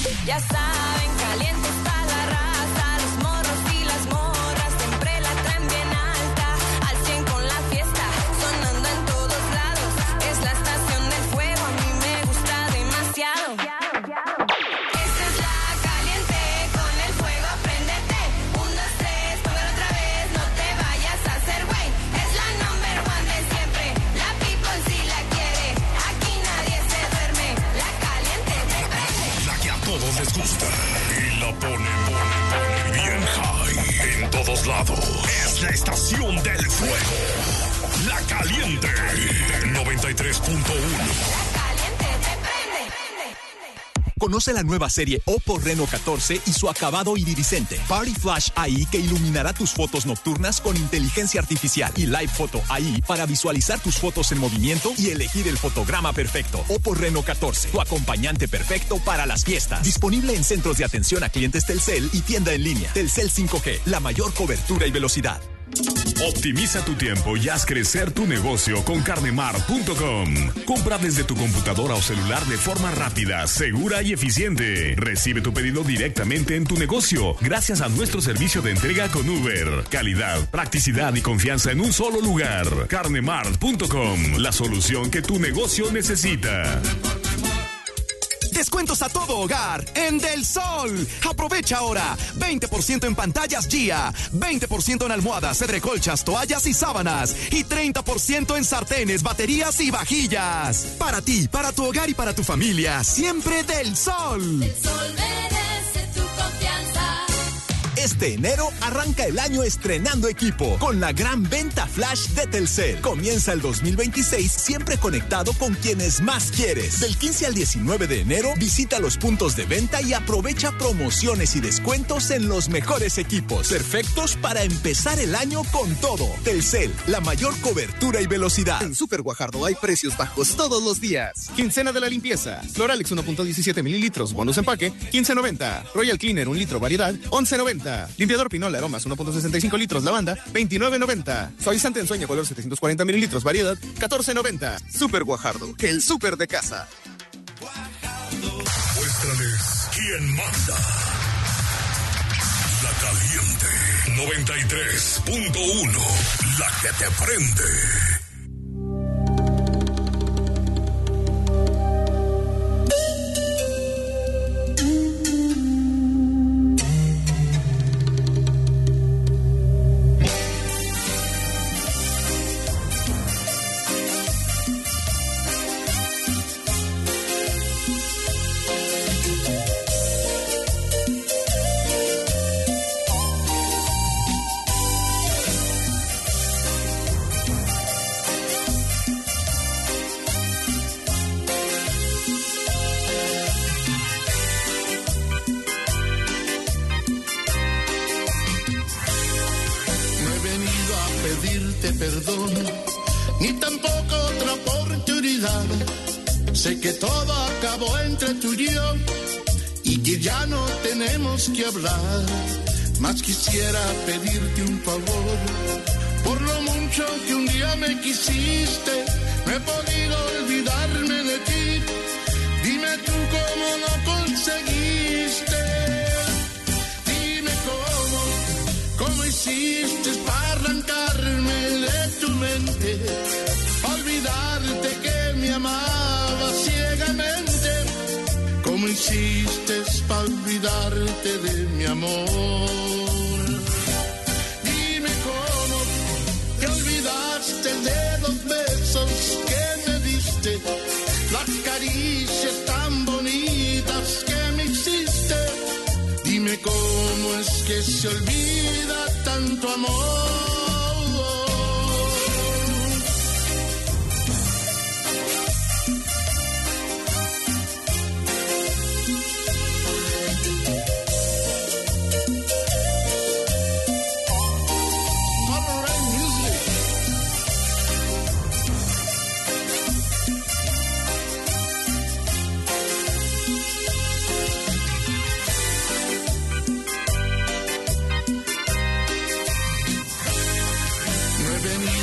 Ya saben, caliente está la raza, los morros y las morras siempre la traen bien alta, al 100 con la fiesta, sonando en todos lados, es la estación del fuego, a mí me gusta demasiado. Esta es la caliente, con el fuego préndete, 1, 2, 3, póngalo otra vez, no te vayas a hacer güey, es la number one de siempre, la people si la quiere, aquí nadie se duerme, la caliente te prende. La que a todos les gusta y la pone bien high en todos lados. Es la estación del fuego. La caliente 93.1. Conoce la nueva serie Oppo Reno 14 y su acabado iridiscente. Party Flash AI que iluminará tus fotos nocturnas con inteligencia artificial y Live Photo AI para visualizar tus fotos en movimiento y elegir el fotograma perfecto. Oppo Reno 14, tu acompañante perfecto para las fiestas. Disponible en centros de atención a clientes Telcel y tienda en línea. Telcel 5G, la mayor cobertura y velocidad. Optimiza tu tiempo y haz crecer tu negocio con carnemar.com. Compra desde tu computadora o celular de forma rápida, segura y eficiente. Recibe tu pedido directamente en tu negocio gracias a nuestro servicio de entrega con Uber. Calidad, practicidad y confianza en un solo lugar. Carnemar.com, la solución que tu negocio necesita. Descuentos a todo hogar en Del Sol. Aprovecha ahora. 20% en pantallas Gia, 20% en almohadas, colchas, toallas y sábanas y 30% en sartenes, baterías y vajillas. Para ti, para tu hogar y para tu familia, siempre Del Sol. El sol merece tu confianza. Este enero arranca el año estrenando equipo con la gran venta flash de Telcel. Comienza el 2026 siempre conectado con quienes más quieres. Del 15 al 19 de enero visita los puntos de venta y aprovecha promociones y descuentos en los mejores equipos. Perfectos para empezar el año con todo. Telcel, la mayor cobertura y velocidad. En Super Guajardo hay precios bajos todos los días. Quincena de la limpieza. Cloralex 1.17 mililitros, bonus empaque, 15.90. Royal Cleaner 1 litro variedad, 11.90. Limpiador Pinol Aromas 1.65 litros lavanda, 29.90. Suavizante Ensueño color 740 mililitros variedad, 14.90. Super Guajardo, el súper de casa. Muéstrales quién manda. La caliente 93.1. La que te prende. Perdón, ni tampoco otra oportunidad. Sé que todo acabó entre tú y yo y que ya no tenemos que hablar. Más quisiera pedirte un favor. Por lo mucho que un día me quisiste, no he podido olvidarme de ti. Dime tú cómo lo conseguiste. Dime cómo hiciste para arrancarme de tu mente, olvidarte que me amaba ciegamente. ¿Cómo hiciste para olvidarte de mi amor? Dime cómo te olvidaste de los besos que me diste, las caricias tan bonitas que me hiciste. Dime cómo es que se olvida tanto amor.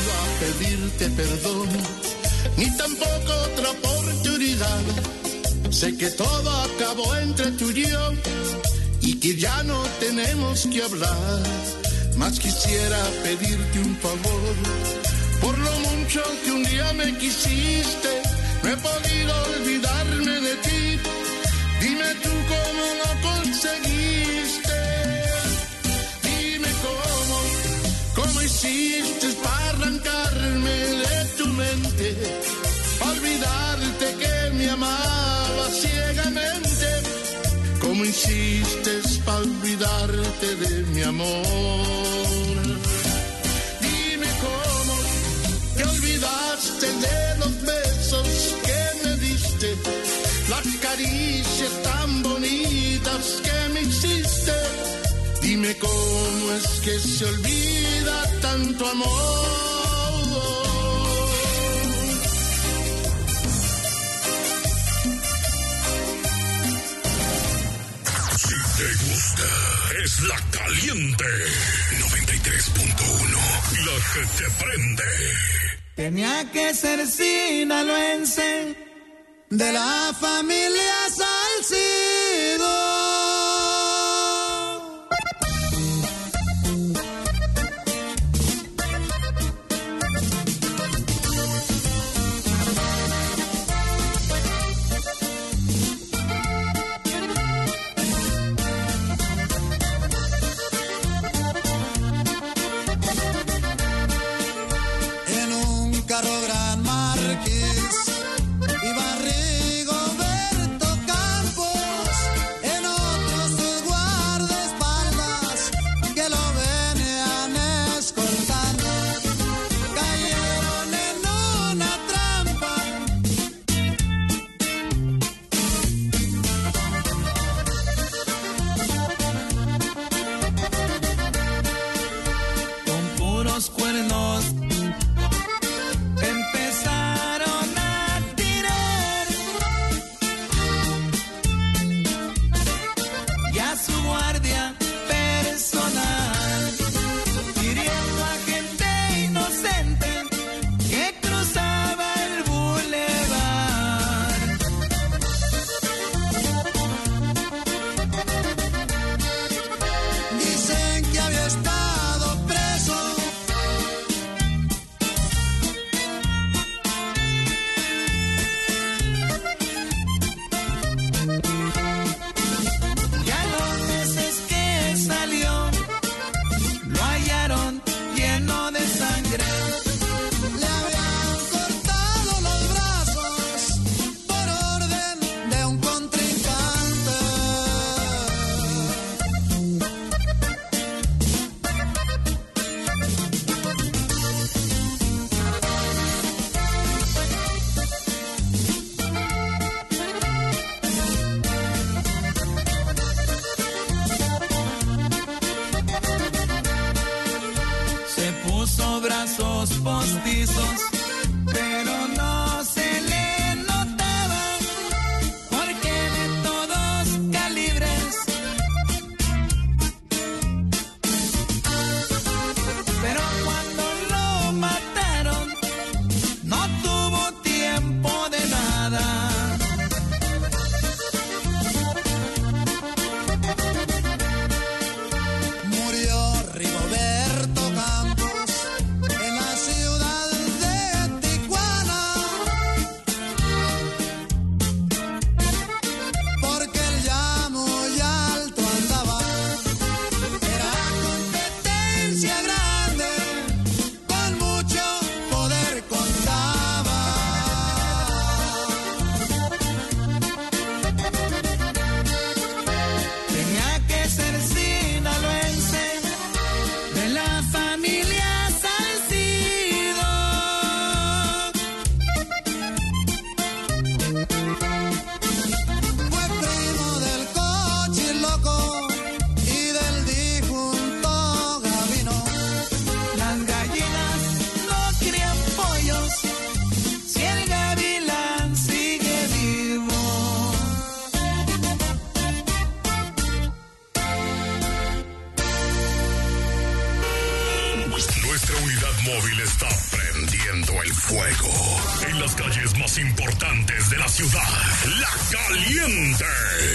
Pedirte perdón, ni tampoco otra oportunidad. Sé que todo acabó entre tú y yo y que ya no tenemos que hablar. Mas quisiera pedirte un favor. Por lo mucho que un día me quisiste, no he podido olvidarme de ti. Dime tú cómo lo conseguiste. Dime cómo hiciste para arrancarme de tu mente, para olvidarte que me amaba ciegamente. ¿Cómo hiciste para olvidarte de mi amor? Dime cómo te olvidaste de los besos que me diste, las caricias tan bonitas que me hiciste. Dime cómo es que se olvida tanto amor. Te gusta, es la caliente 93.1, la que te prende. Tenía que ser sinaloense de la familia Salcido. Nuestra unidad móvil está prendiendo. prendiendo el fuego en las calles más importantes de la ciudad. La Caliente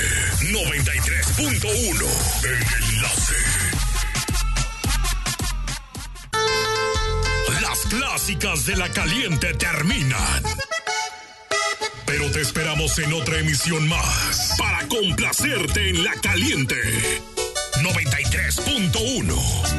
93.1 en Enlace. Las clásicas de La Caliente terminan, pero te esperamos en otra emisión más para complacerte en La Caliente 93.1.